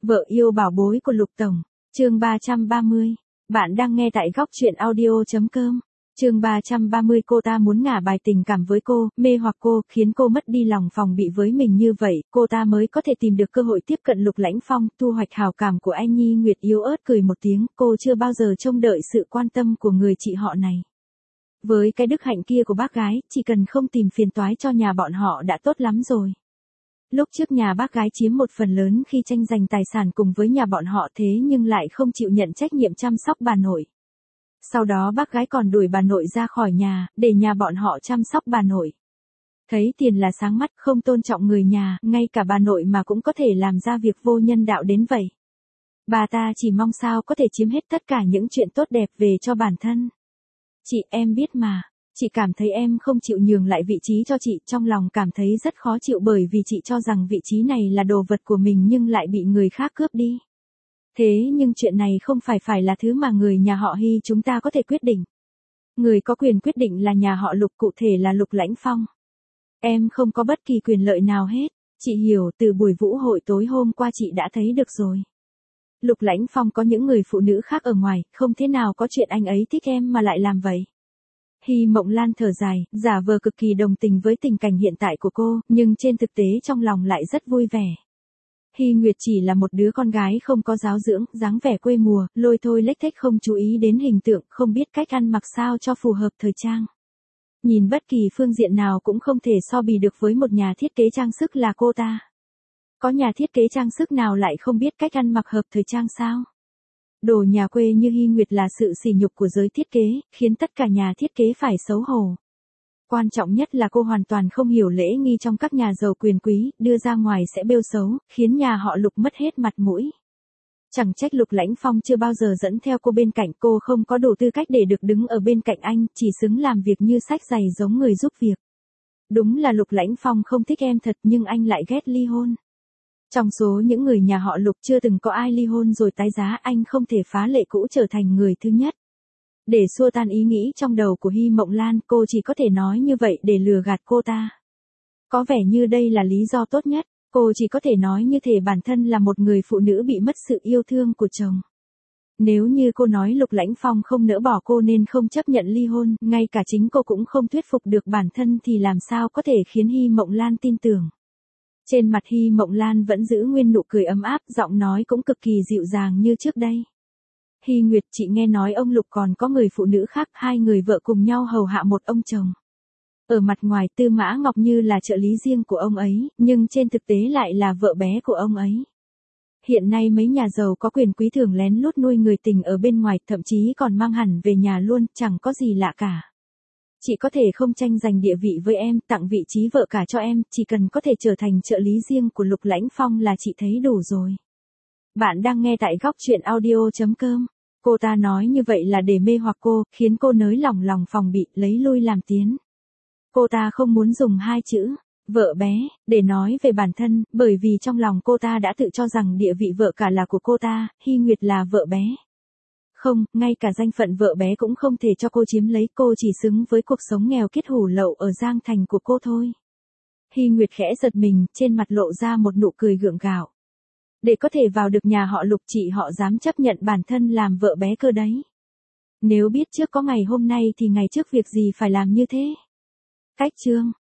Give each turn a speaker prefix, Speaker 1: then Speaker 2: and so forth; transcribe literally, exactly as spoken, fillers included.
Speaker 1: Vợ yêu bảo bối của Lục Tổng, chương ba trăm ba mươi. Bạn đang nghe tại góc truyện audio.com. Chương ba trăm ba mươi. Cô ta muốn ngả bài tình cảm với cô, mê hoặc cô, khiến cô mất đi lòng phòng bị với mình, như vậy, cô ta mới có thể tìm được cơ hội tiếp cận Lục Lãnh Phong, thu hoạch hào cảm của anh. Nhi Nguyệt yếu ớt cười một tiếng, cô chưa bao giờ trông đợi sự quan tâm của người chị họ này. Với cái đức hạnh kia của bác gái, chỉ cần không tìm phiền toái cho nhà bọn họ đã tốt lắm rồi. Lúc trước nhà bác gái chiếm một phần lớn khi tranh giành tài sản cùng với nhà bọn họ, thế nhưng lại không chịu nhận trách nhiệm chăm sóc bà nội. Sau đó bác gái còn đuổi bà nội ra khỏi nhà, để nhà bọn họ chăm sóc bà nội. Thấy tiền là sáng mắt, không tôn trọng người nhà, ngay cả bà nội mà cũng có thể làm ra việc vô nhân đạo đến vậy. Bà ta chỉ mong sao có thể chiếm hết tất cả những chuyện tốt đẹp về cho bản thân. Chị, em biết mà. Chị cảm thấy em không chịu nhường lại vị trí cho chị, trong lòng cảm thấy rất khó chịu bởi vì chị cho rằng vị trí này là đồ vật của mình nhưng lại bị người khác cướp đi. Thế nhưng chuyện này không phải phải là thứ mà người nhà họ Hy chúng ta có thể quyết định. Người có quyền quyết định là nhà họ Lục, cụ thể là Lục Lãnh Phong. Em không có bất kỳ quyền lợi nào hết. Chị hiểu, từ buổi vũ hội tối hôm qua chị đã thấy được rồi. Lục Lãnh Phong có những người phụ nữ khác ở ngoài, không thế nào có chuyện anh ấy thích em mà lại làm vậy. Hy Mộng Lan thở dài, giả vờ cực kỳ đồng tình với tình cảnh hiện tại của cô, nhưng trên thực tế trong lòng lại rất vui vẻ. Hy Nguyệt chỉ là một đứa con gái không có giáo dưỡng, dáng vẻ quê mùa, lôi thôi lếch thếch, không chú ý đến hình tượng, không biết cách ăn mặc sao cho phù hợp thời trang. Nhìn bất kỳ phương diện nào cũng không thể so bì được với một nhà thiết kế trang sức là cô ta. Có nhà thiết kế trang sức nào lại không biết cách ăn mặc hợp thời trang sao? Đồ nhà quê như Hy Nguyệt là sự sỉ nhục của giới thiết kế, khiến tất cả nhà thiết kế phải xấu hổ. Quan trọng nhất là cô hoàn toàn không hiểu lễ nghi trong các nhà giàu quyền quý, đưa ra ngoài sẽ bêu xấu, khiến nhà họ Lục mất hết mặt mũi. Chẳng trách Lục Lãnh Phong chưa bao giờ dẫn theo cô bên cạnh, cô không có đủ tư cách để được đứng ở bên cạnh anh, chỉ xứng làm việc như xách giày giống người giúp việc. Đúng là Lục Lãnh Phong không thích em thật, nhưng anh lại ghét ly hôn. Trong số những người nhà họ Lục chưa từng có ai ly hôn rồi tái giá, anh không thể phá lệ cũ trở thành người thứ nhất. Để xua tan ý nghĩ trong đầu của Hy Mộng Lan, cô chỉ có thể nói như vậy để lừa gạt cô ta. Có vẻ như đây là lý do tốt nhất, cô chỉ có thể nói như thể bản thân là một người phụ nữ bị mất sự yêu thương của chồng. Nếu như cô nói Lục Lãnh Phong không nỡ bỏ cô nên không chấp nhận ly hôn, ngay cả chính cô cũng không thuyết phục được bản thân thì làm sao có thể khiến Hy Mộng Lan tin tưởng. Trên mặt Hy Mộng Lan vẫn giữ nguyên nụ cười ấm áp, giọng nói cũng cực kỳ dịu dàng như trước đây. Hy Nguyệt, chị nghe nói ông Lục còn có người phụ nữ khác, hai người vợ cùng nhau hầu hạ một ông chồng. Ở mặt ngoài Tư Mã Ngọc như là trợ lý riêng của ông ấy, nhưng trên thực tế lại là vợ bé của ông ấy. Hiện nay mấy nhà giàu có quyền quý thường lén lút nuôi người tình ở bên ngoài, thậm chí còn mang hẳn về nhà luôn, chẳng có gì lạ cả. Chị có thể không tranh giành địa vị với em, tặng vị trí vợ cả cho em, chỉ cần có thể trở thành trợ lý riêng của Lục Lãnh Phong là chị thấy đủ rồi. Bạn đang nghe tại góc truyện audio.com. Cô ta nói như vậy là để mê hoặc cô, khiến cô nới lỏng lòng phòng bị, lấy lui làm tiến. Cô ta không muốn dùng hai chữ vợ bé để nói về bản thân, bởi vì trong lòng cô ta đã tự cho rằng địa vị vợ cả là của cô ta, Hy Nguyệt là vợ bé. Không, ngay cả danh phận vợ bé cũng không thể cho cô chiếm lấy, cô chỉ xứng với cuộc sống nghèo kiết hủ lậu ở Giang Thành của cô thôi. Hy Nguyệt khẽ giật mình, trên mặt lộ ra một nụ cười gượng gạo. Để có thể vào được nhà họ Lục, chị họ dám chấp nhận bản thân làm vợ bé cơ đấy. Nếu biết trước có ngày hôm nay thì ngày trước việc gì phải làm như thế. Cách chương